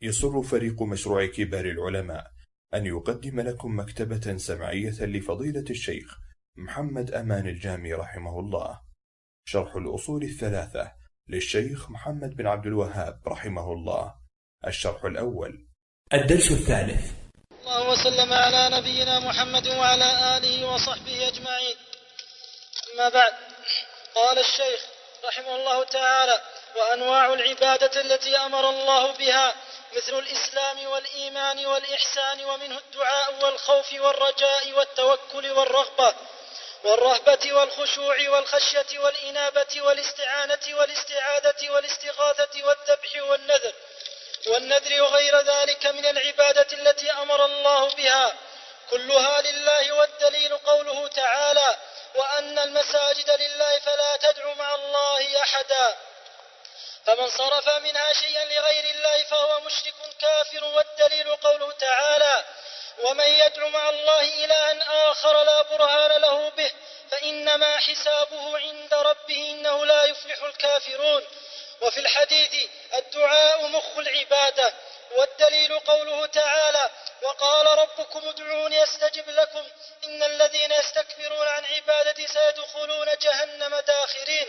يسر فريق مشروع كبار العلماء أن يقدم لكم مكتبة سمعية لفضيلة الشيخ محمد أمان الجامي رحمه الله، شرح الأصول الثلاثة للشيخ محمد بن عبد الوهاب رحمه الله. الشرح الأول. الدرس الثالث. الله وسلم على نبينا محمد وعلى آله وصحبه أجمعين. أما بعد، قال الشيخ رحمه الله تعالى: وأنواع العبادة التي أمر الله بها مثل الإسلام والإيمان والإحسان، ومنه الدعاء والخوف والرجاء والتوكل والرهبة والخشوع والخشية والإنابة والاستعانة والاستعاذة والاستغاثة والذبح والنذر وغير ذلك من العبادة التي أمر الله بها، كلها لله. والدليل قوله تعالى: وأن المساجد لله فلا تدعوا مع الله أحدا. فمن صرف منها شيئا لغير الله فهو مشرك كافر. والدليل قوله تعالى: ومن يدعو مع الله إلها آخر لا برهان له به فإنما حسابه عند ربه إنه لا يفلح الكافرون. وفي الحديث: الدعاء مخ العبادة. والدليل قوله تعالى: وقال ربكم ادعوني أستجب لكم إن الذين يستكبرون عن عبادتي سيدخلون جهنم داخرين.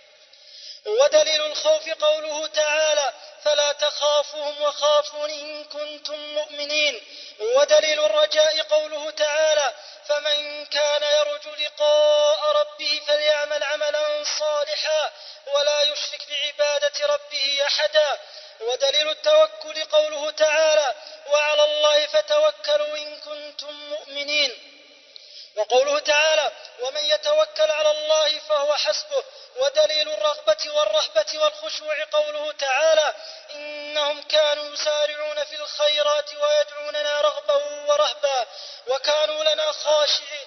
ودليل الخوف قوله تعالى: فلا تخافوهم وخافون إن كنتم مؤمنين. ودليل الرجاء قوله تعالى: فمن كان يرجو لقاء ربه فليعمل عملا صالحا ولا يشرك بعبادة ربه أحدا. ودليل التوكل قوله تعالى: وعلى الله فتوكلوا إن كنتم مؤمنين. وقوله تعالى: ومن يتوكل على الله فهو حسبه. ودليل الرغبة والرهبة والخشوع قوله تعالى: إنهم كانوا يسارعون في الخيرات ويدعوننا رغبا ورهبا وكانوا لنا خاشعين.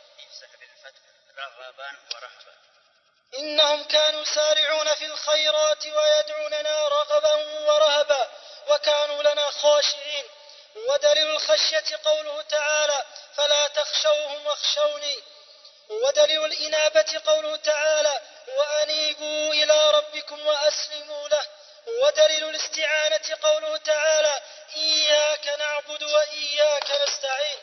إنهم كانوا يسارعون في الخيرات ويدعوننا رغبا ورهبا وكانوا لنا خاشعين. ودليل الخشية قوله تعالى: فلا تخشوهم واخشوني. ودليل الإنابة قوله تعالى: وأنيبوا إلى ربكم وأسلموا له. ودليل الاستعانة قوله تعالى: إياك نعبد وإياك نستعين.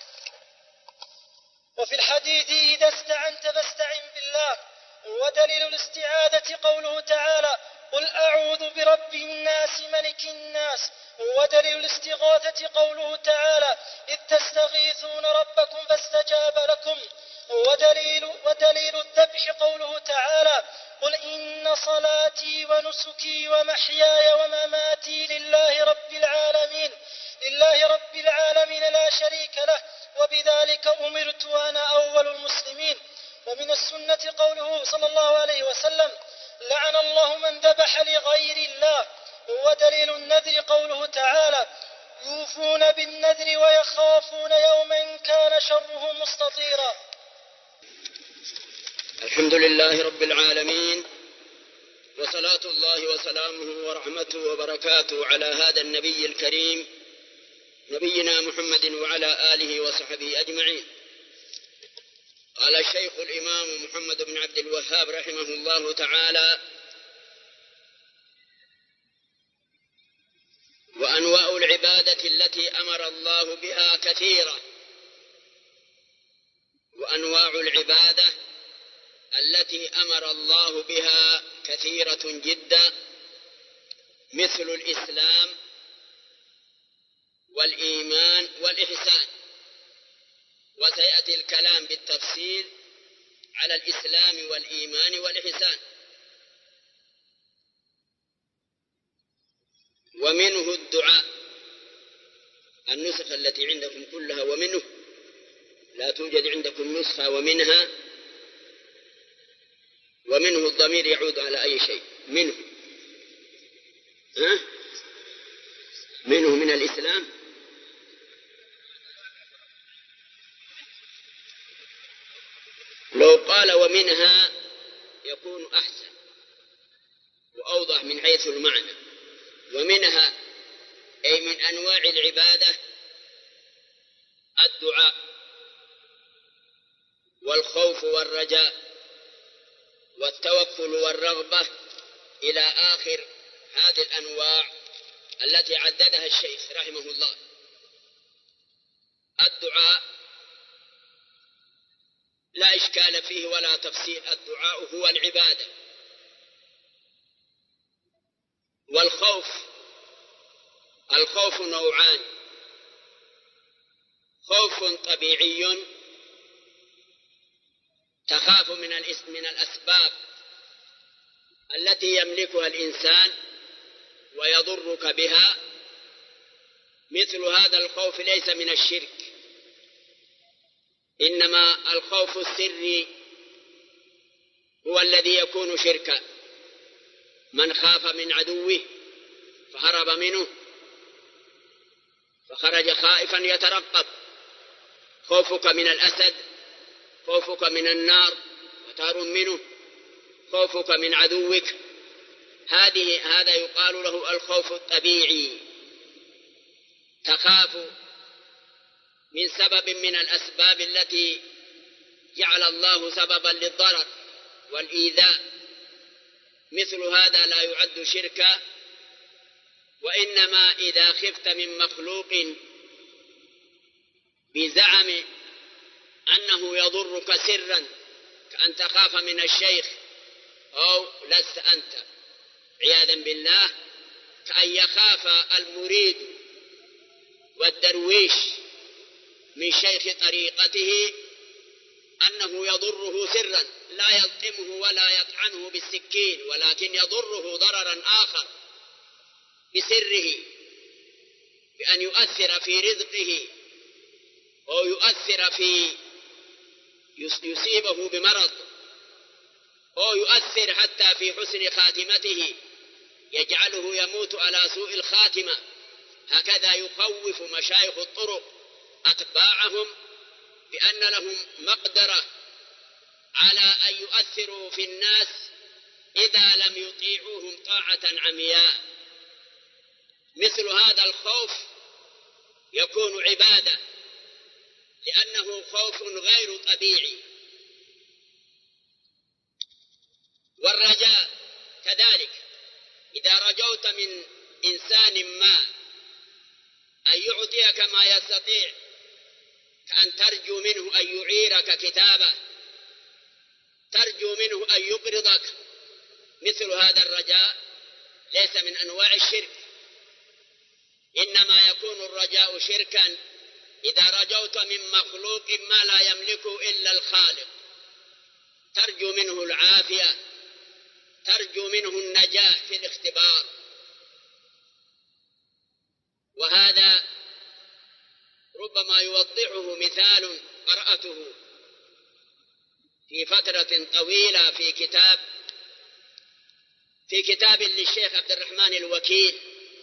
وفي الحديث: إذا استعنت فاستعن بالله. ودليل الاستعاذة قوله تعالى: قل أعوذ برب الناس ملك الناس. ودليل الاستغاثة قوله تعالى: إذ تستغيثون ربكم فاستجاب لكم. ودليل الذبح قوله تعالى: قل إن صلاتي ونسكي ومحياي ومماتي لله رب العالمين لا شريك له وبذلك أمرت وأنا أول المسلمين. ومن السنة قوله صلى الله عليه وسلم: لعن الله من ذبح لغير الله. ودليل النذر قوله تعالى: يوفون بالنذر ويخافون يوما كان شره مستطيرا. الحمد لله رب العالمين، وصلاة الله وسلامه ورحمته وبركاته على هذا النبي الكريم نبينا محمد وعلى آله وصحبه أجمعين. قال الشيخ الإمام محمد بن عبد الوهاب رحمه الله تعالى: وأنواع العبادة التي أمر الله بها كثيرة. وأنواع العبادة التي أمر الله بها كثيرة جدا، مثل الإسلام والإيمان والإحسان. وسيأتي الكلام بالتفصيل على الإسلام والإيمان والإحسان. ومنه الدعاء. النسخ التي عندكم كلها ومنه، لا توجد عندكم نسخة ومنها الضمير يعود على أي شيء. منه من الإسلام. لو قال ومنها يكون أحسن وأوضح من حيث المعنى. ومنها أي من أنواع العبادة الدعاء والخوف والرجاء والتوكل والرغبة إلى آخر هذه الأنواع التي عددها الشيخ رحمه الله. الدعاء لا إشكال فيه ولا تفصيل، الدعاء هو العبادة. الخوف نوعان: خوف طبيعي تخاف من الأسباب التي يملكها الإنسان ويضرك بها، مثل هذا الخوف ليس من الشرك، إنما الخوف السري هو الذي يكون شركا. من خاف من عدوه فهرب منه فخرج خائفا يترقب. خوفك من الأسد، خوفك من النار وتهرب منه، خوفك من عدوك، هذا يقال له الخوف الطبيعي. تخاف من سبب من الأسباب التي جعل الله سببا للضرر والإيذاء، مثل هذا لا يعد شركا. وإنما إذا خفت من مخلوق بزعم أنه يضرك سرا، كأن تخاف من الشيخ أو لست أنت عياذا بالله، كأن يخاف المريد والدرويش من شيخ طريقته أنه يضره سرا، لا يلطمه ولا يطعنه بالسكين، ولكن يضره ضررا آخر بسره، بأن يؤثر في رزقه أو يصيبه بمرض، أو يؤثر حتى في حسن خاتمته، يجعله يموت على سوء الخاتمة. هكذا يخوف مشايخ الطرق أتباعهم بأن لهم مقدرة على أن يؤثروا في الناس إذا لم يطيعوهم طاعة عمياء. مثل هذا الخوف يكون عبادة، لأنه خوف غير طبيعي. والرجاء كذلك، إذا رجوت من إنسان ما أن يعطيك ما يستطيع، كأن ترجو منه أن يعيرك كتابه، ترجو منه أن يقرضك، مثل هذا الرجاء ليس من أنواع الشرك. إنما يكون الرجاء شركا إذا رجوت من مخلوق ما لا يملكه إلا الخالق، ترجو منه العافية، ترجو منه النجاح في الاختبار. وهذا ربما يوضحه مثال قرأته في فترة طويلة في كتاب للشيخ عبد الرحمن الوكيل،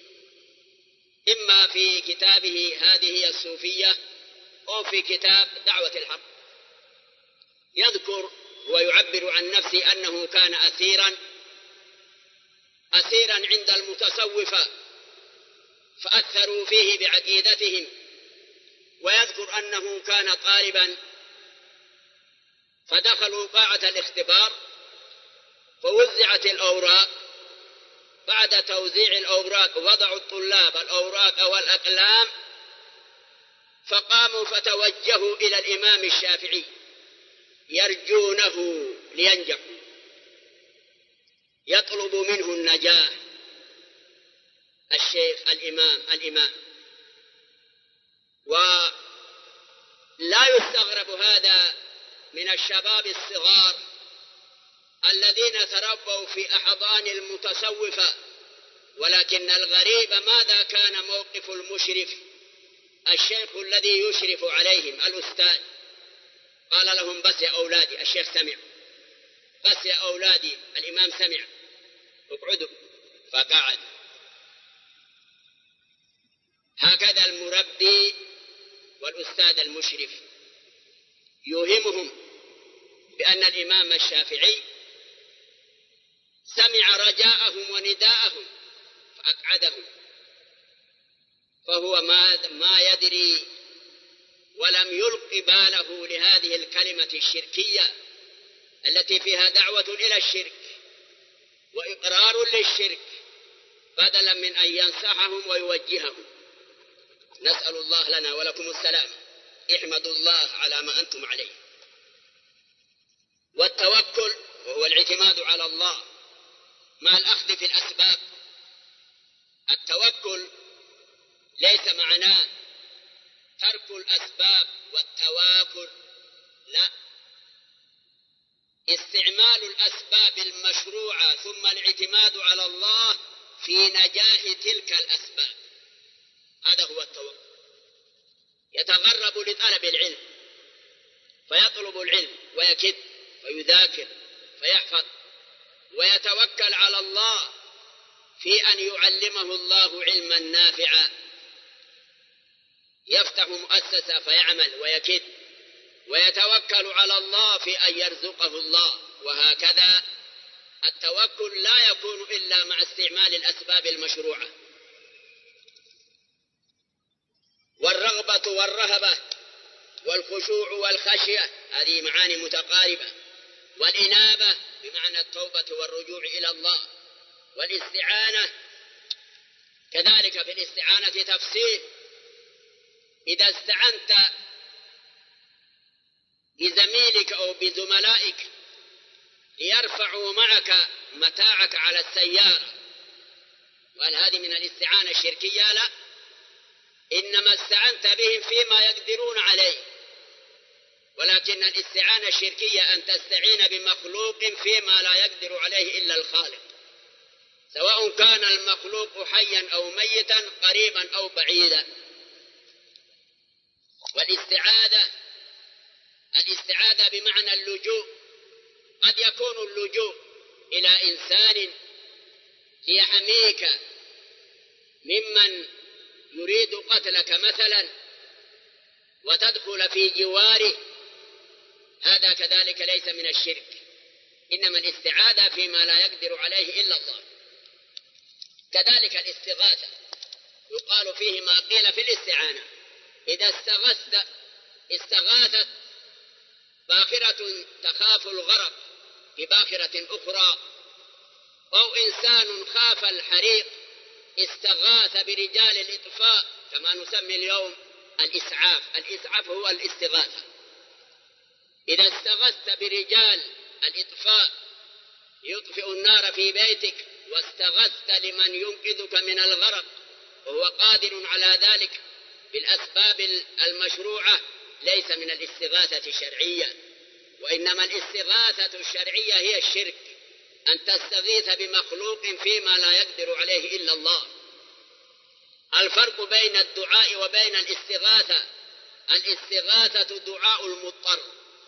إما في كتابه هذه هي الصوفية أو في كتاب دعوة الحق. يذكر ويعبر عن نفسه أنه كان أسيرا عند المتصوفة فأثروا فيه بعقيدتهم، ويذكر أنه كان طالبا فدخلوا قاعة الاختبار فوزعت الأوراق. بعد توزيع الأوراق وضعوا الطلاب الأوراق والأقلام، فقاموا فتوجهوا إلى الإمام الشافعي يرجونه لينجحوا، يطلب منه النجاح. الشيخ الإمام ولا يستغرب هذا من الشباب الصغار الذين تربوا في أحضان المتصوفة. ولكن الغريب ماذا كان موقف المشرف، الشيخ الذي يشرف عليهم الأستاذ؟ قال لهم: بس يا أولادي، الشيخ سمع، بس يا أولادي، الإمام سمع، اقعدوا. فقعد. هكذا المربي والأستاذ المشرف يوهمهم بأن الإمام الشافعي سمع رجاءهم ونداءهم فأقعدهم، فهو ما يدري ولم يلق باله لهذه الكلمة الشركية التي فيها دعوة إلى الشرك وإقرار للشرك، بدلا من أن ينصحهم ويوجههم. نسأل الله لنا ولكم السلام. احمدوا الله على ما أنتم عليه. والتوكل وهو الاعتماد على الله مع الأخذ في الأسباب. التوكل ليس معناه ترك الأسباب والتواكل، لا، استعمال الأسباب المشروعة ثم الاعتماد على الله في نجاح تلك الأسباب، هذا هو التوكل. يتغرب لطلب العلم فيطلب العلم ويكد ويذاكر فيحفظ، ويتوكل على الله في أن يعلمه الله علما نافعا. يفتح مؤسسة فيعمل ويكد ويتوكل على الله في أن يرزقه الله. وهكذا التوكل لا يكون إلا مع استعمال الأسباب المشروعة. والرغبة والرهبة والخشوع والخشية هذه معاني متقاربة. والإنابة بمعنى التوبة والرجوع إلى الله. والاستعانة كذلك، في الاستعانة تفصيل. إذا استعنت بزميلك أو بزملائك ليرفعوا معك متاعك على السيارة، وهل هذه من الاستعانة الشركية؟ لا، إنما استعنت بهم فيما يقدرون عليه. ولكن الاستعانة الشركية أن تستعين بمخلوق فيما لا يقدر عليه إلا الخالق، سواء كان المخلوق حيا أو ميتا، قريبا أو بعيدا. الاستعاذة بمعنى اللجوء. قد يكون اللجوء إلى إنسان ليحميك ممن يريد قتلك مثلا وتدخل في جواره، هذا كذلك ليس من الشرك، إنما الاستعاذة فيما لا يقدر عليه إلا الله. كذلك الاستغاثة يقال فيه ما قيل في الاستعانة. إذا استغاثت باخرة تخاف الغرق بباخرة أخرى، أو إنسان خاف الحريق استغاث برجال الإطفاء، كما نسمي اليوم الإسعاف. الإسعاف هو الاستغاثة. إذا استغثت برجال الإطفاء يطفئ النار في بيتك، واستغثت لمن ينقذك من الغرق وهو قادر على ذلك بالأسباب المشروعة، ليس من الاستغاثة الشرعية. وإنما الاستغاثة الشرعية هي الشرك، أن تستغيث بمخلوق فيما لا يقدر عليه إلا الله. الفرق بين الدعاء وبين الاستغاثة: الاستغاثة دعاء المضطر.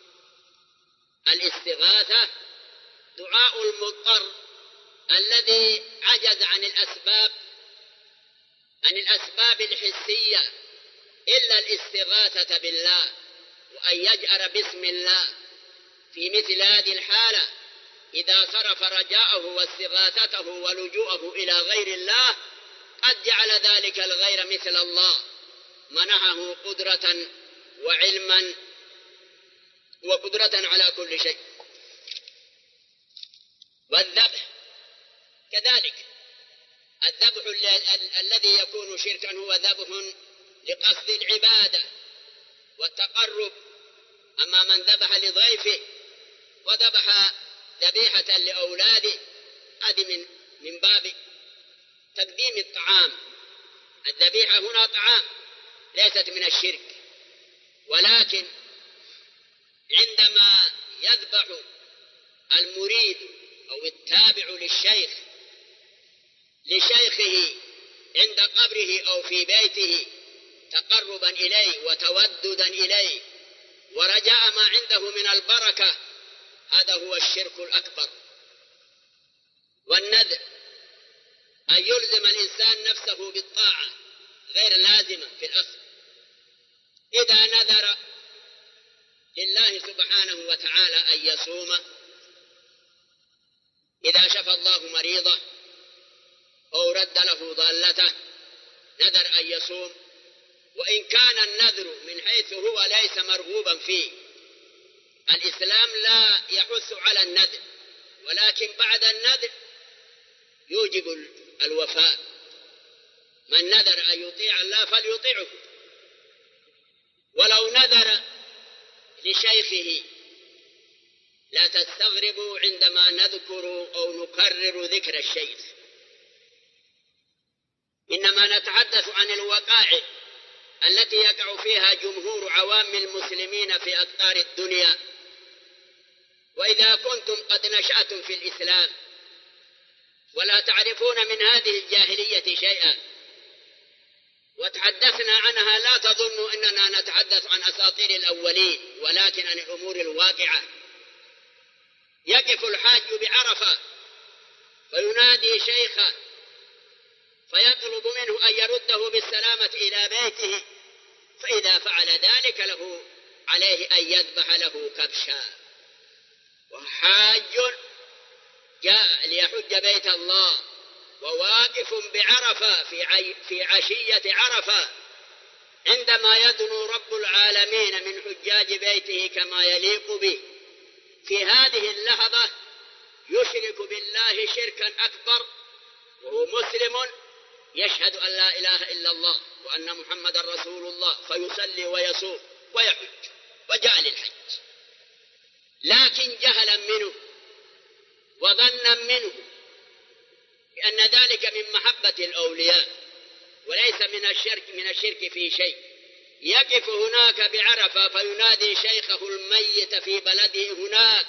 الاستغاثة دعاء المضطر الذي عجز عن الأسباب الحسية، إلا الاستغاثة بالله وأن يجأر باسم الله. في مثل هذه الحالة إذا صرف رجاءه واستغاثته ولجوءه إلى غير الله قد جعل ذلك الغير مثل الله، منحه قدرة وعلما وقدرة على كل شيء. والذبح كذلك، الذبح الذي يكون شركا هو ذبح لقصد العبادة والتقرب. أما من ذبح لضيفه وذبح ذبيحة لأولاده هذه من باب تقديم الطعام. الذبيحة هنا طعام، ليست من الشرك. ولكن عندما يذبح المريد أو التابع لشيخه عند قبره أو في بيته تقربا إليه وتوددا إليه ورجاء ما عنده من البركة، هذا هو الشرك الأكبر. والنذر أن يلزم الإنسان نفسه بالطاعة غير لازمة في الأصل. إذا نذر لله سبحانه وتعالى أن يصوم، إذا شفى الله مريضه أو رد له ضالته نذر أن يصوم، وإن كان النذر من حيث هو ليس مرغوبا فيه. الإسلام لا يحث على النذر، ولكن بعد النذر يوجب الوفاء. من نذر أن يطيع الله فليطيعه، ولو نذر لشيخه. لا تستغربوا عندما نذكر أو نكرر ذكر الشيخ، إنما نتحدث عن الوقائع التي يقع فيها جمهور عوام المسلمين في أقطار الدنيا. وإذا كنتم قد نشأتم في الإسلام ولا تعرفون من هذه الجاهلية شيئا وتحدثنا عنها، لا تظنوا أننا نتحدث عن أساطير الأولين، ولكن عن الأمور الواقعة. يقف الحاج بعرفة فينادي شيخا فيطلب منه أن يرده بالسلامة إلى بيته، فإذا فعل ذلك له عليه أن يذبح له كبشا. وحاج جاء ليحج بيت الله وواقف بعرفة في عشية عرفة، عندما يدنو رب العالمين من حجاج بيته كما يليق به، في هذه اللحظة يشرك بالله شركا أكبر وهو مسلم يشهد أن لا إله إلا الله وأن محمد رسول الله، فيصلي ويصوم ويحج وجاء للحج، لكن جهلا منه وظنا منه بأن ذلك من محبة الأولياء وليس من الشرك في شيء. يقف هناك بعرفة فينادي شيخه الميت في بلده هناك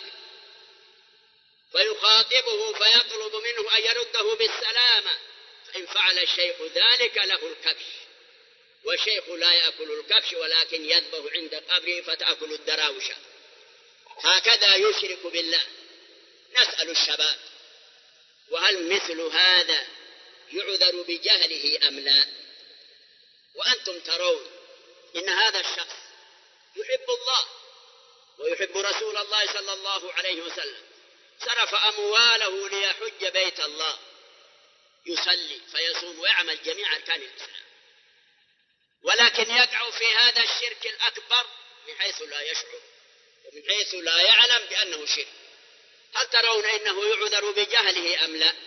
فيخاطبه فيطلب منه أن يرده بالسلامة، فإن فعل الشيخ ذلك له الكبش، والشيخ لا يأكل الكبش ولكن يذبح عند قبره فتأكل الدراوشة. هكذا يشرك بالله. نسأل الشباب: وهل مثل هذا يعذر بجهله أم لا؟ وأنتم ترون إن هذا الشخص يحب الله ويحب رسول الله صلى الله عليه وسلم، صرف أمواله ليحج بيت الله، يصلي فيصوم ويعمل جميع أركان الإسلام، ولكن يقع في هذا الشرك الأكبر من حيث لا يشعر ومن حيث لا يعلم بأنه شرك. هل ترون إنه يعذر بجهله أم لا؟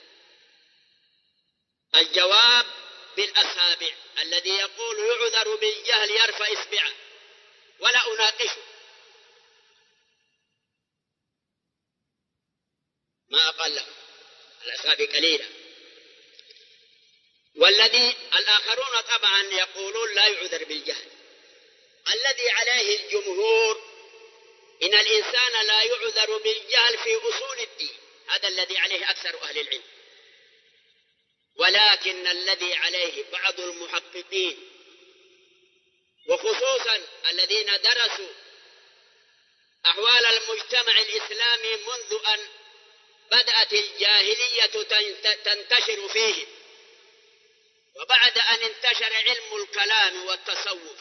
الجواب بالأصابع. الذي يقول يعذر بالجهل يرفع إصبعه ولا أناقشه، ما أقله، الأصابع قليلة. والذي الآخرون طبعا يقولون لا يعذر بالجهل. الذي عليه الجمهور إن الإنسان لا يعذر بالجهل في أصول الدين، هذا الذي عليه أكثر أهل العلم. ولكن الذي عليه بعض المحققين وخصوصا الذين درسوا أحوال المجتمع الإسلامي منذ أن بدأت الجاهلية تنتشر فيه وبعد أن انتشر علم الكلام والتصوف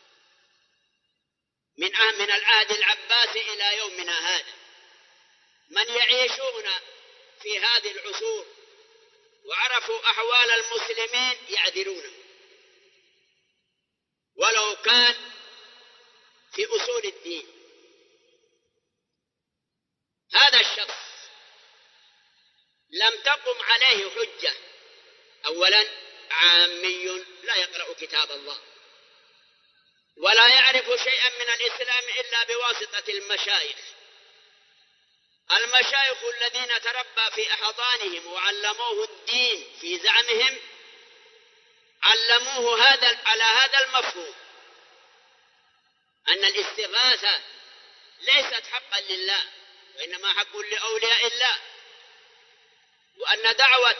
من العهد العباسي إلى يومنا هذا، من يعيشون في هذه العصور وعرفوا أحوال المسلمين يعذرونه ولو كان في أصول الدين. هذا الشخص لم تقم عليه حجة. أولا عامي لا يقرأ كتاب الله ولا يعرف شيئا من الإسلام إلا بواسطة المشايخ الذين تربى في أحضانهم وعلموه الدين في زعمهم، علموه على هذا المفهوم أن الاستغاثة ليست حقا لله وإنما حق لأولياء الله، وأن دعوة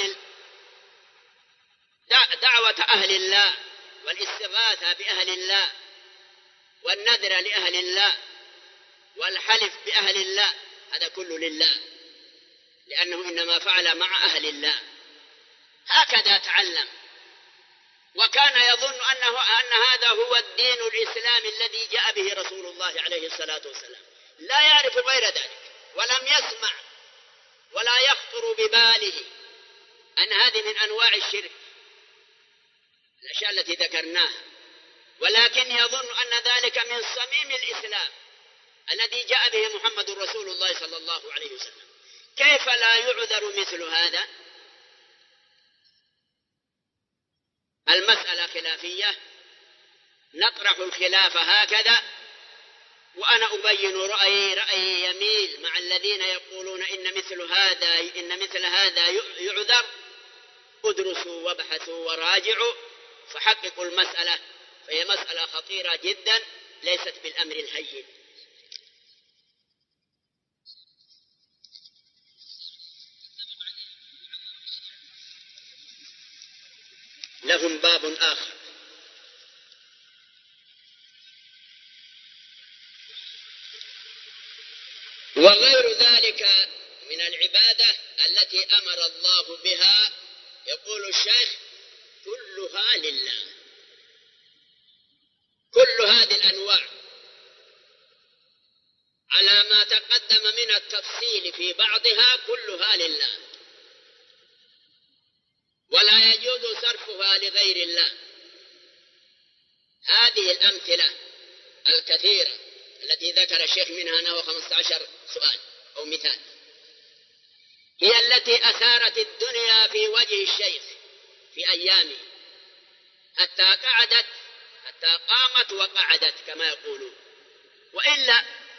أهل الله والاستغاثة بأهل الله والنذر لأهل الله والحلف بأهل الله هذا كله لله، لأنه إنما فعل مع أهل الله. هكذا تعلم، وكان يظن أن هذا هو الدين الإسلامي الذي جاء به رسول الله عليه الصلاة والسلام، لا يعرف غير ذلك ولم يسمع ولا يخطر بباله أن هذه من أنواع الشرك الأشياء التي ذكرناها، ولكن يظن أن ذلك من صميم الإسلام الذي جاء به محمد رسول الله صلى الله عليه وسلم. كيف لا يعذر مثل هذا؟ المسألة خلافية نطرح الخلاف هكذا، وأنا أبين رأيي يميل مع الذين يقولون إن مثل هذا يعذر. ادرسوا وابحثوا وراجعوا فحققوا المسألة، فهي مسألة خطيرة جدا ليست بالأمر الهين. لهم باب آخر. وغير ذلك من العبادة التي أمر الله بها، يقول الشيخ كلها لله. كل هذه الأنواع على ما تقدم من التفصيل في بعضها كلها لله، ولا يجوز صرفها لغير الله. هذه الأمثلة الكثيرة التي ذكر الشيخ منها أنه 15 سؤال أو مثال هي التي أثارت الدنيا في وجه الشيخ في أيامه حتى قامت وقعدت كما يقولون. وإلا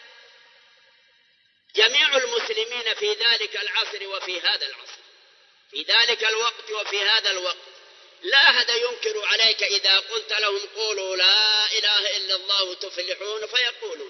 جميع المسلمين في ذلك العصر وفي هذا العصر، في ذلك الوقت وفي هذا الوقت، لا أحد ينكر عليك إذا قلت لهم قولوا لا إله إلا الله تفلحون فيقولون،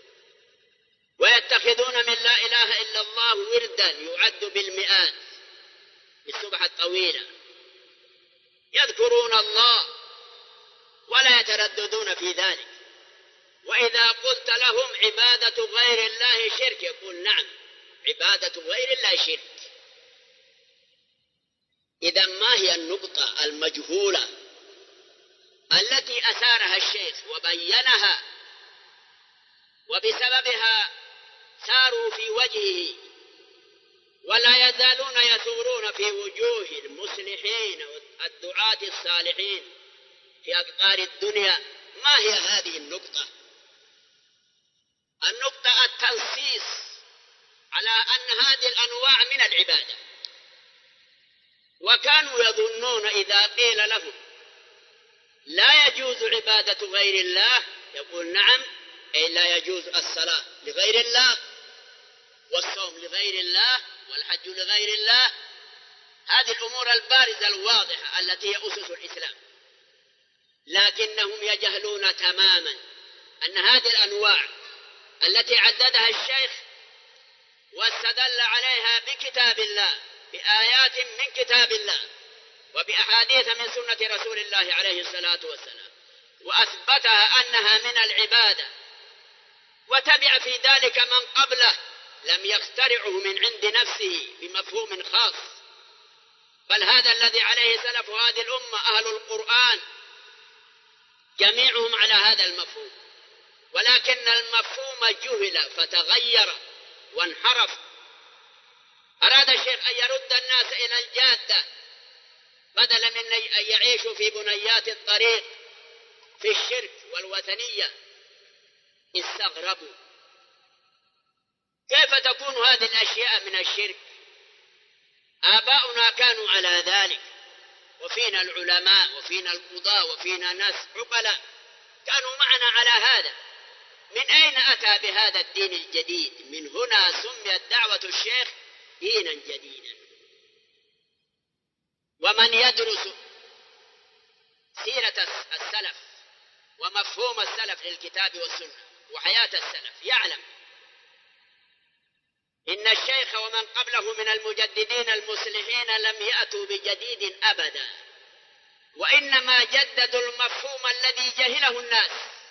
ويتخذون من لا إله إلا الله وردا يعد بالمئات بالسبحة الطويلة، يذكرون الله ولا يترددون في ذلك. وإذا قلت لهم عبادة غير الله شرك يقول نعم عبادة غير الله شرك. إذا ما هي النقطة المجهولة التي أثارها الشيخ وبينها وبسببها ساروا في وجهه ولا يزالون يثورون في وجوه المصلحين والدعاة الصالحين في أقطار الدنيا؟ ما هي هذه النقطة؟ النقطة التنصيص على أن هذه الأنواع من العبادة. وكانوا يظنون إذا قيل لهم لا يجوز عبادة غير الله يقول نعم، أي لا يجوز الصلاة لغير الله والصوم لغير الله والحج لغير الله. هذه الأمور البارزة الواضحة التي هي أسس الإسلام، لكنهم يجهلون تماما أن هذه الأنواع التي عددها الشيخ واستدل عليها بكتاب الله بآيات من كتاب الله وبأحاديث من سنة رسول الله عليه الصلاة والسلام، وأثبتها أنها من العبادة، وتبع في ذلك من قبله لم يخترعه من عند نفسه بمفهوم خاص، بل هذا الذي عليه سلف هذه الأمة أهل القرآن جميعهم على هذا المفهوم، ولكن المفهوم جهل فتغير وانحرف. أراد الشيخ أن يرد الناس إلى الجادة بدلا من أن يعيشوا في بنيات الطريق في الشرك والوثنية. استغربوا كيف تكون هذه الأشياء من الشرك؟ آباؤنا كانوا على ذلك، وفينا العلماء وفينا القضاة وفينا ناس عقلاء كانوا معنا على هذا. من أين أتى بهذا الدين الجديد؟ من هنا سميت دعوة الشيخ دينا جديدا. ومن يدرس سيرة السلف ومفهوم السلف للكتاب والسنة وحياة السلف يعلم إن الشيخ ومن قبله من المجددين المصلحين لم يأتوا بجديد أبدا، وإنما جددوا المفهوم الذي جهله الناس،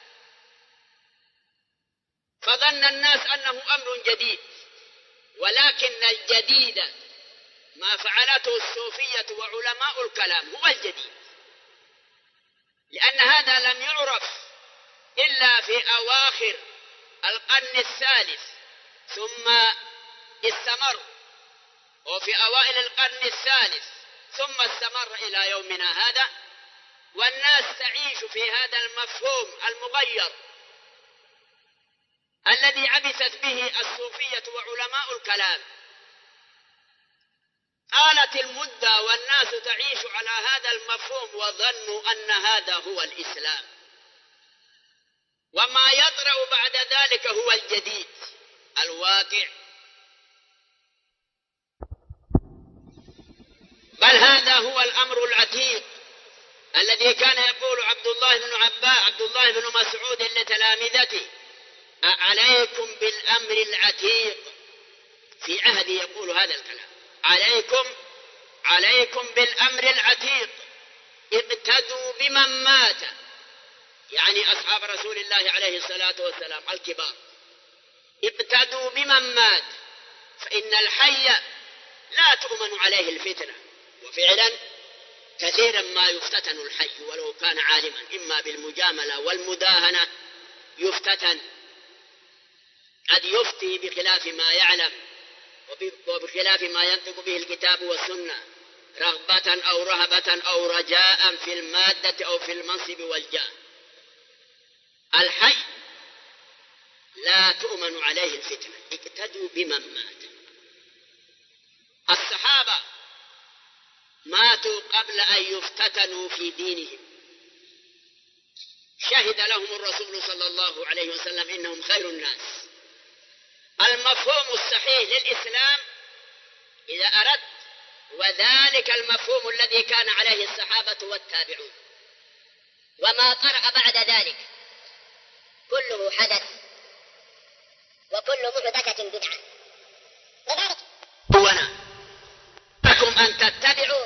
فظن الناس أنه أمر جديد، ولكن الجديد ما فعلته الصوفية وعلماء الكلام هو الجديد، لأن هذا لم يعرف إلا في أواخر القرن الثالث، ثم استمر، وفي أوائل القرن الثالث ثم استمر إلى يومنا هذا، والناس تعيش في هذا المفهوم المغير الذي عبثت به الصوفية وعلماء الكلام. آلت المدة والناس تعيش على هذا المفهوم وظنوا أن هذا هو الإسلام، وما يطرأ بعد ذلك هو الجديد الواقع. بل هذا هو الأمر العتيق الذي كان يقول عبد الله بن مسعود لتلامذته: عليكم بالأمر العتيق. في عهدي يقول هذا الكلام: عليكم بالأمر العتيق، اقتدوا بمن مات، يعني أصحاب رسول الله عليه الصلاة والسلام الكبار، اقتدوا بمن مات، فإن الحي لا تؤمن عليه الفتنة. وفعلا كثيرا ما يفتتن الحي ولو كان عالما، إما بالمجاملة والمداهنة يفتتن، قد يفتي بخلاف ما يعلم وبخلاف ما ينطق به الكتاب والسنة، رغبة أو رهبة أو رجاء في المادة أو في المنصب والجاه. الحي لا تؤمن عليه الفتنة، اقتدوا بمن مات. الصحابة ماتوا قبل أن يفتتنوا في دينهم، شهد لهم الرسول صلى الله عليه وسلم إنهم خير الناس. المفهوم الصحيح للإسلام إذا أردت، وذلك المفهوم الذي كان عليه الصحابة والتابعون. وما طرأ بعد ذلك كله حدث، وكل محدثة بدعة. وذلك لكم أن تتبعوا،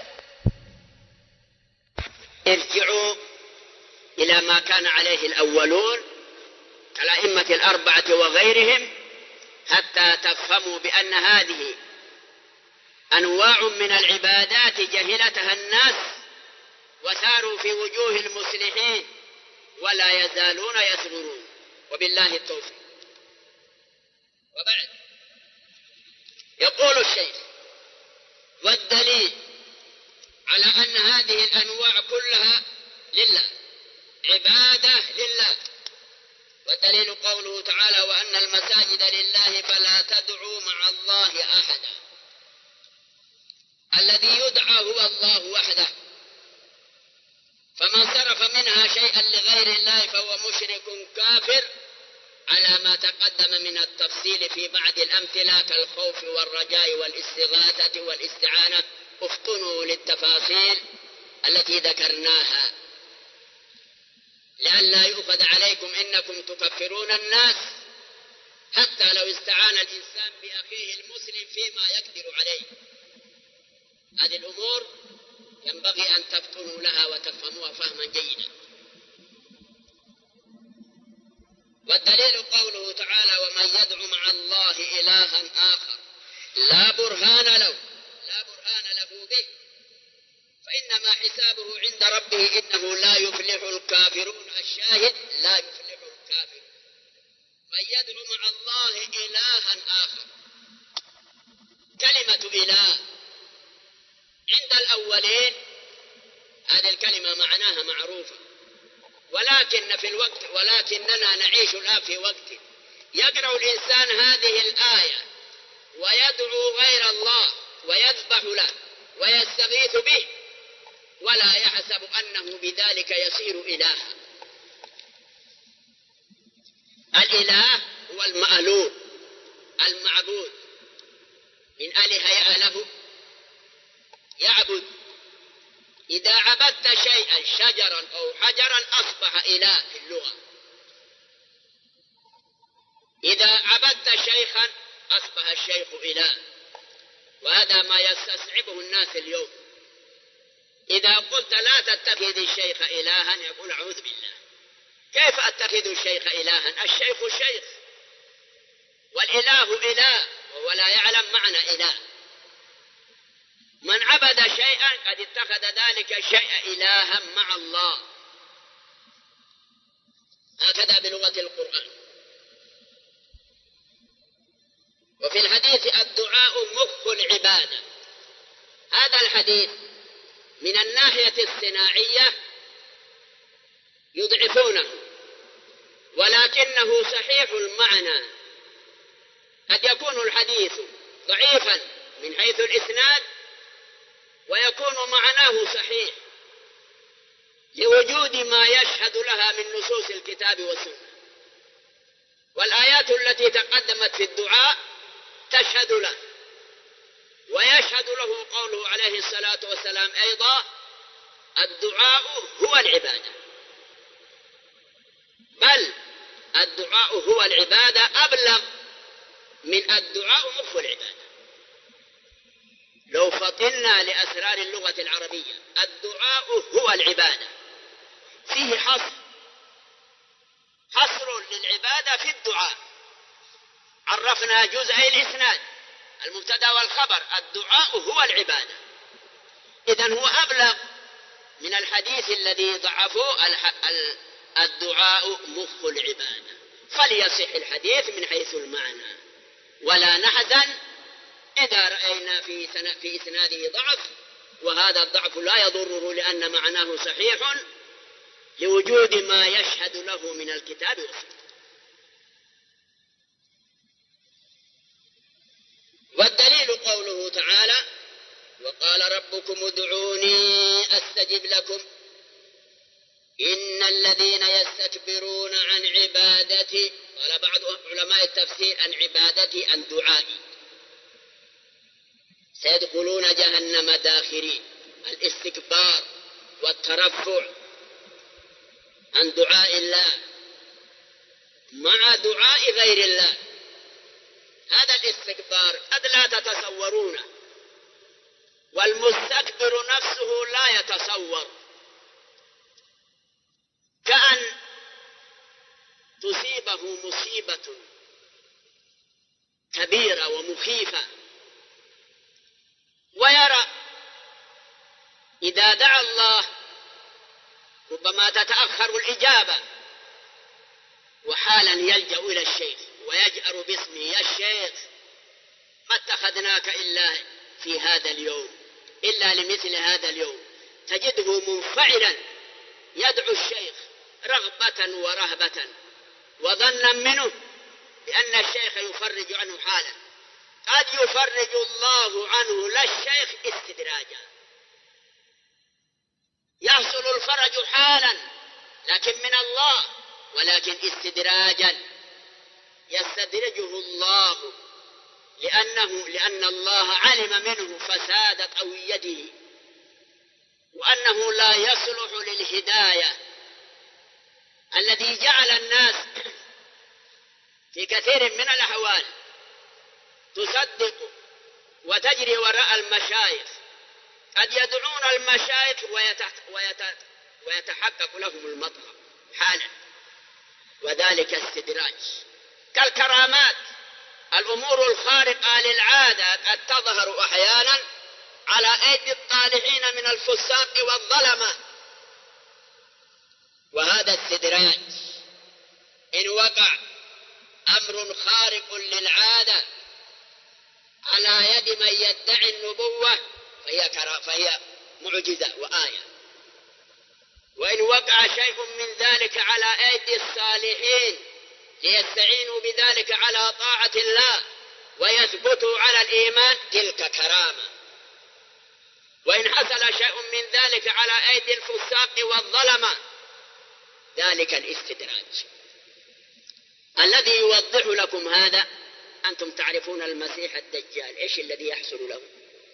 ارجعوا إلى ما كان عليه الأولون كالأئمة الأربعة وغيرهم، حتى تفهموا بأن هذه أنواع من العبادات جهلتها الناس وساروا في وجوه المصلحين ولا يزالون يسرون، وبالله التوفيق. وبعد يقول الشيخ: والدليل على أن هذه الأنواع كلها لله، عبادة لله. والدليل قوله تعالى: وأن المساجد لله فلا تدعوا مع الله أحدا. الذي يدعى هو الله وحده، فمن صرف منها شيئا لغير الله فهو مشرك كافر، على ما تقدم من التفصيل في بعض الأمثلة كالخوف والرجاء والاستغاثة والاستعانة. افتنوا للتفاصيل التي ذكرناها لئلا يؤخذ عليكم إنكم تكفرون الناس، حتى لو استعان الإنسان بأخيه المسلم فيما يقدر عليه. هذه الأمور ينبغي أن تفتنوا لها وتفهموها فهما جيدا. والدليل قوله تعالى: ومن يدع مع الله إلها آخر لا برهان له به فإنما حسابه عند ربه إنه لا يفلح الكافرون. الشاهد: لا يفلح الكافرون. من يدع مع الله إلها آخر، كلمة إله عند الأولين هذه الكلمة معناها معروفة، ولكننا نعيش الآن في وقت يقرأ الإنسان هذه الآية ويدعو غير الله ويذبح له ويستغيث به ولا يحسب أنه بذلك يصير إلها. الإله هو المألوه المعبود، من آله يأله يعبد. إذا عبدت شيئا شجرا أو حجرا أصبح إله في اللغة. إذا عبدت شيخا أصبح الشيخ إله، وهذا ما يستصعبه الناس اليوم. إذا قلت لا تتخذ الشيخ إلها يقول أعوذ بالله، كيف أتخذ الشيخ إلها؟ الشيخ شيخ والإله إله وهو لا يعلم معنى إله. من عبد شيئا قد اتخذ ذلك الشيء إلها مع الله، هكذا بلغة القرآن. وفي الحديث: الدعاء مخ العبادة. هذا الحديث من الناحية الصناعية يضعفونه، ولكنه صحيح المعنى. قد يكون الحديث ضعيفا من حيث الإسناد، ويكون معناه صحيح لوجود ما يشهد لها من نصوص الكتاب والسنة. والآيات التي تقدمت في الدعاء تشهد له، ويشهد له قوله عليه الصلاة والسلام أيضا: الدعاء هو العبادة. بل الدعاء هو العبادة أبلغ من الدعاء مخ العبادة. لو فطنا لأسرار اللغة العربية، الدعاء هو العبادة فيه حصر للعبادة في الدعاء. عرفنا جزئي الإسناد، المبتدأ والخبر. الدعاء هو العبادة، إذن هو أبلغ من الحديث الذي ضعفوه: الدعاء مخ العبادة. فليصح الحديث من حيث المعنى، ولا نحزن إذا رأينا في إسناده ضعف، وهذا الضعف لا يضره لأن معناه صحيح لوجود ما يشهد له من الكتاب والسنة. والدليل قوله تعالى: وقال ربكم ادعوني أستجب لكم إن الذين يستكبرون عن عبادتي. قال بعض علماء التفسير: عن عبادتي، عن دعائي، سيدخلون جهنم داخرين. الاستكبار والترفع عن دعاء الله مع دعاء غير الله، هذا الاستكبار قد لا تتصورونه، والمستكبر نفسه لا يتصور. كأن تصيبه مصيبة كبيرة ومخيفة، ويرى إذا دعا الله ربما تتأخر الإجابة، وحالا يلجأ إلى الشيخ ويجأر باسمه: يا الشيخ، ما اتخذناك إلا في هذا اليوم، إلا لمثل هذا اليوم. تجده منفعلا يدعو الشيخ رغبة ورهبة، وظنا منه بأن الشيخ يفرج عنه حالا. قد يفرج الله عنه لا الشيخ استدراجا، يحصل الفرج حالا لكن من الله، ولكن استدراجا يستدرجه الله، لأن الله علم منه فساد قويته، وأنه لا يصلح للهداية. الذي جعل الناس في كثير من الأحوال تصدق وتجري وراء المشايخ، قد يدعون المشايخ ويتحقق لهم المطلب حالا، وذلك استدراج. كالكرامات، الأمور الخارقة للعادة قد تظهر أحيانا على أيدي الطالعين من الفساق والظلمة، وهذا استدراج. إن وقع أمر خارق للعادة على يد من يدعي النبوة فهي معجزة وآية، وإن وقع شيء من ذلك على أيدي الصالحين ليستعينوا بذلك على طاعة الله ويثبتوا على الإيمان تلك كرامة، وإن حصل شيء من ذلك على أيدي الفساق والظلمة ذلك الاستدراج. الذي يوضح لكم هذا: أنتم تعرفون المسيح الدجال، إيش الذي يحصل له؟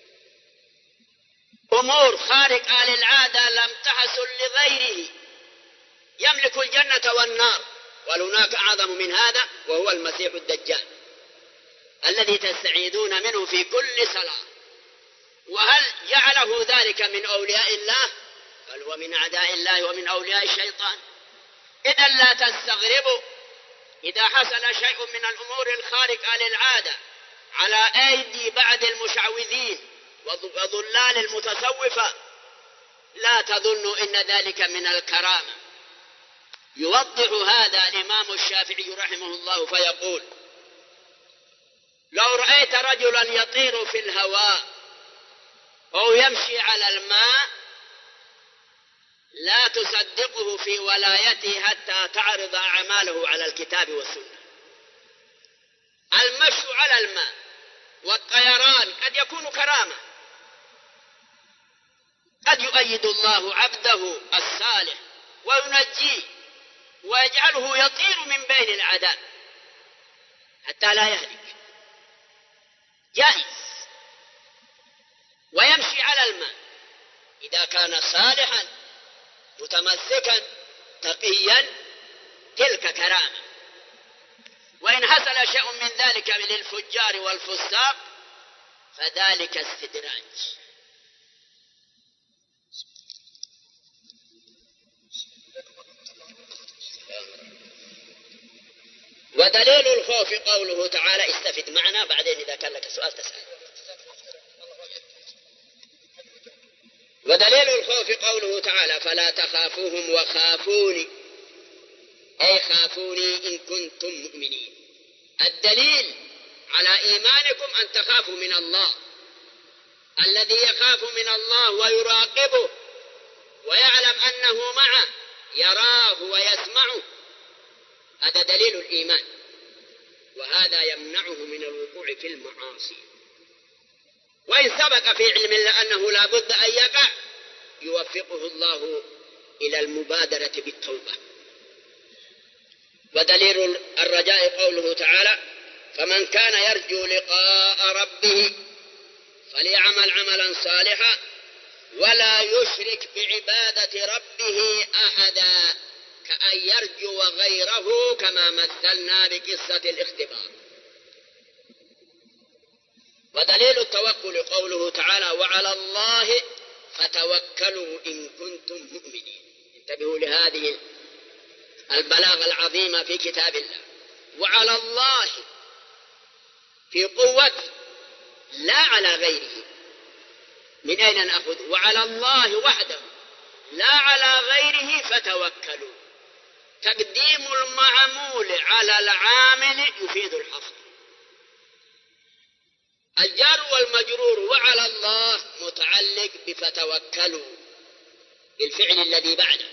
أمور خارقة للعادة لم تحصل لغيره، يملك الجنة والنار، وهناك أعظم من هذا وهو المسيح الدجال الذي تستعيذون منه في كل صلاة. وهل جعله ذلك من أولياء الله؟ بل هو من أعداء الله ومن أولياء الشيطان. إذا لا تستغربوا إذا حصل شيء من الأمور الخارقة للعادة على أيدي بعض المشعوذين وضلال المتصوفة، لا تظنوا إن ذلك من الكرامة. يوضح هذا الإمام الشافعي رحمه الله فيقول: لو رأيت رجلا يطير في الهواء أو يمشي على الماء لا تصدقه في ولايته حتى تعرض أعماله على الكتاب والسنة. المشي على الماء والطيران قد يكون كرامة، قد يؤيد الله عبده الصالح وينجيه ويجعله يطير من بين الأعداء حتى لا يهلك، جائز. ويمشي على الماء إذا كان صالحا متمسكا تقيا، تلك كرامة. وإن حصل شيء من ذلك للفجار والفساق فذلك استدراج. ودليل الخوف قوله تعالى، استفد معنا بعدين إذا كان لك سؤال تسأل. ودليل الخوف قوله تعالى فلا تخافوهم وخافوني، أي خافوني إن كنتم مؤمنين. الدليل على إيمانكم أن تخافوا من الله. الذي يخاف من الله ويراقبه ويعلم أنه معه يراه ويسمعه، هذا دليل الإيمان، وهذا يمنعه من الوقوع في المعاصي. وإن سبق في علم الله أنه لا بد أن يقع يوفقه الله إلى المبادرة بالتوبة. ودليل الرجاء قوله تعالى فمن كان يرجو لقاء ربه فليعمل عملا صالحا ولا يشرك بعبادة ربه أحدا، كأن يرجو غيره كما مثلنا بقصة الاختبار. ودليل التوكل قوله تعالى وعلى الله فتوكلوا إن كنتم مؤمنين. انتبهوا لهذه البلاغة العظيمة في كتاب الله. وعلى الله في قوة لا على غيره. من أين نأخذ؟ وعلى الله وحده لا على غيره فتوكلوا. تقديم المعمول على العامل يفيد الحصر. الجار والمجرور وعلى الله متعلق بفتوكلوا بالفعل الذي بعده.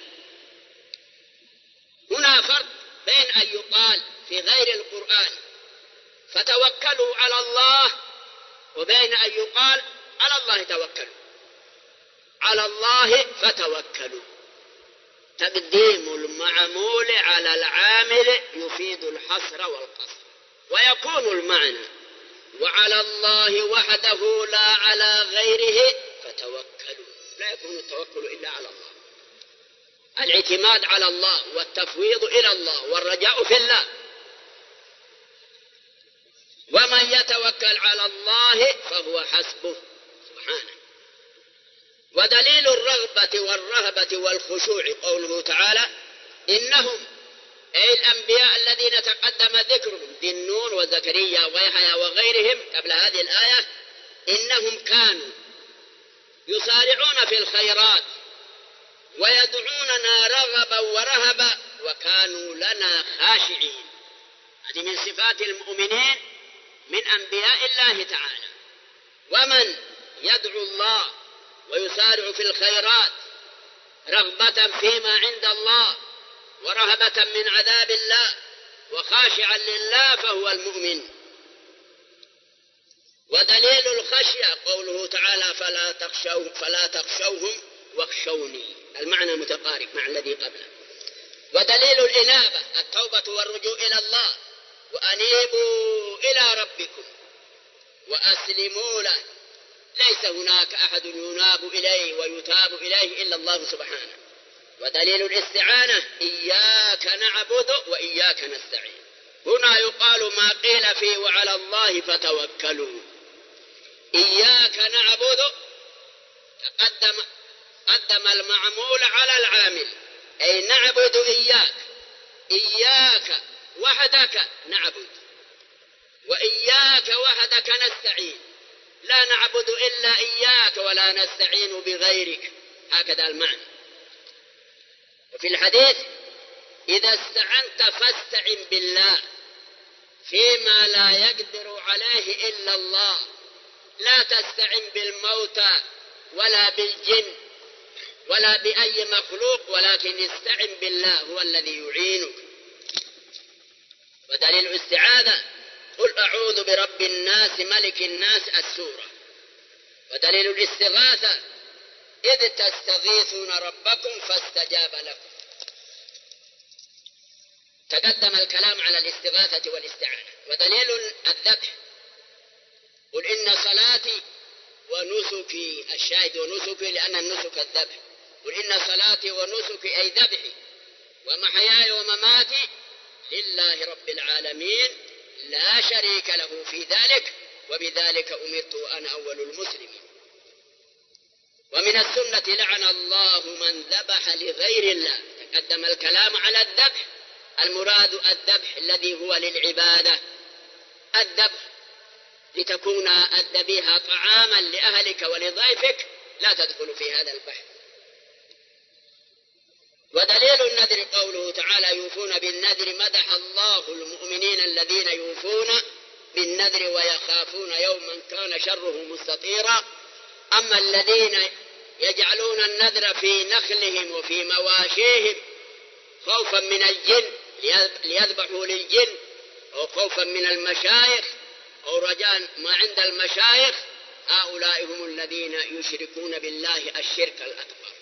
هنا فرق بين أن يقال في غير القرآن فتوكلوا على الله وبين أن يقال على الله توكلوا. على الله فتوكلوا، تقديم المعمول على العامل يفيد الحصر والقصر. ويكون المعنى وعلى الله وحده لا على غيره فتوكلوا. لا يكون التوكل إلا على الله. الاعتماد على الله والتفويض إلى الله والرجاء في الله. ومن يتوكل على الله فهو حسبه سبحانه. ودليل الرغبة والرهبة والخشوع قوله تعالى إنهم أي الأنبياء الذين تقدم ذكرهم ذي النون وزكريا ويحيى وغيرهم قبل هذه الآية، إنهم كانوا يسارعون في الخيرات ويدعوننا رغبا ورهبا وكانوا لنا خاشعين. هذه من صفات المؤمنين من أنبياء الله تعالى. ومن يدعو الله ويسارع في الخيرات رغبة فيما عند الله ورهبة من عذاب الله وخاشعا لله فهو المؤمن. ودليل الخشية قوله تعالى فلا تخشوهم واخشوني، المعنى متقارب مع الذي قبله. ودليل الإنابة التوبة والرجوع إلى الله وأنيبوا إلى ربكم وأسلموا له. ليس هناك أحد يناب إليه ويتاب إليه إلا الله سبحانه. ودليل الاستعانة إياك نعبد وإياك نستعين. هنا يقال ما قيل فيه وعلى الله فتوكلوا. إياك نعبد قدم المعمول على العامل، أي نعبد إياك. إياك وحدك نعبد وإياك وحدك نستعين. لا نعبد إلا إياك ولا نستعين بغيرك، هكذا المعنى. وفي الحديث إذا استعنت فاستعن بالله فيما لا يقدر عليه إلا الله. لا تستعن بالموتى ولا بالجن ولا بأي مخلوق، ولكن استعن بالله هو الذي يعينك. ودليل الاستعاذة قل أعوذ برب الناس ملك الناس السورة. ودليل الاستغاثة إذ تستغيثون ربكم فاستجاب لكم. تقدم الكلام على الاستغاثة والاستعانة. ودليل الذبح: قل إن صلاتي ونسكي، الشاهد ونسكي لأن النسك الذبح. قل إن صلاتي ونسكي أي ذبحي ومحياي ومماتي لله رب العالمين لا شريك له في ذلك وبذلك أمرت وأنا أول المسلمين. ومن السنة: لعن الله من ذبح لغير الله. تقدم الكلام على الذبح، المراد الذبح الذي هو للعبادة، الذبح لتكون الذبيحة طعاما لأهلك ولضيفك، لا تدخل في هذا البحث. ودليل النذر قوله تعالى: يوفون بالنذر. مدح الله المؤمنين الذين يوفون بالنذر ويخافون يوما كان شره مستطيرا. أما الذين يجعلون النذر في نخلهم وفي مواشيهم خوفا من الجن ليذبحوا للجن، أو خوفا من المشايخ، أو رجاء ما عند المشايخ، هؤلاء هم الذين يشركون بالله الشرك الأكبر.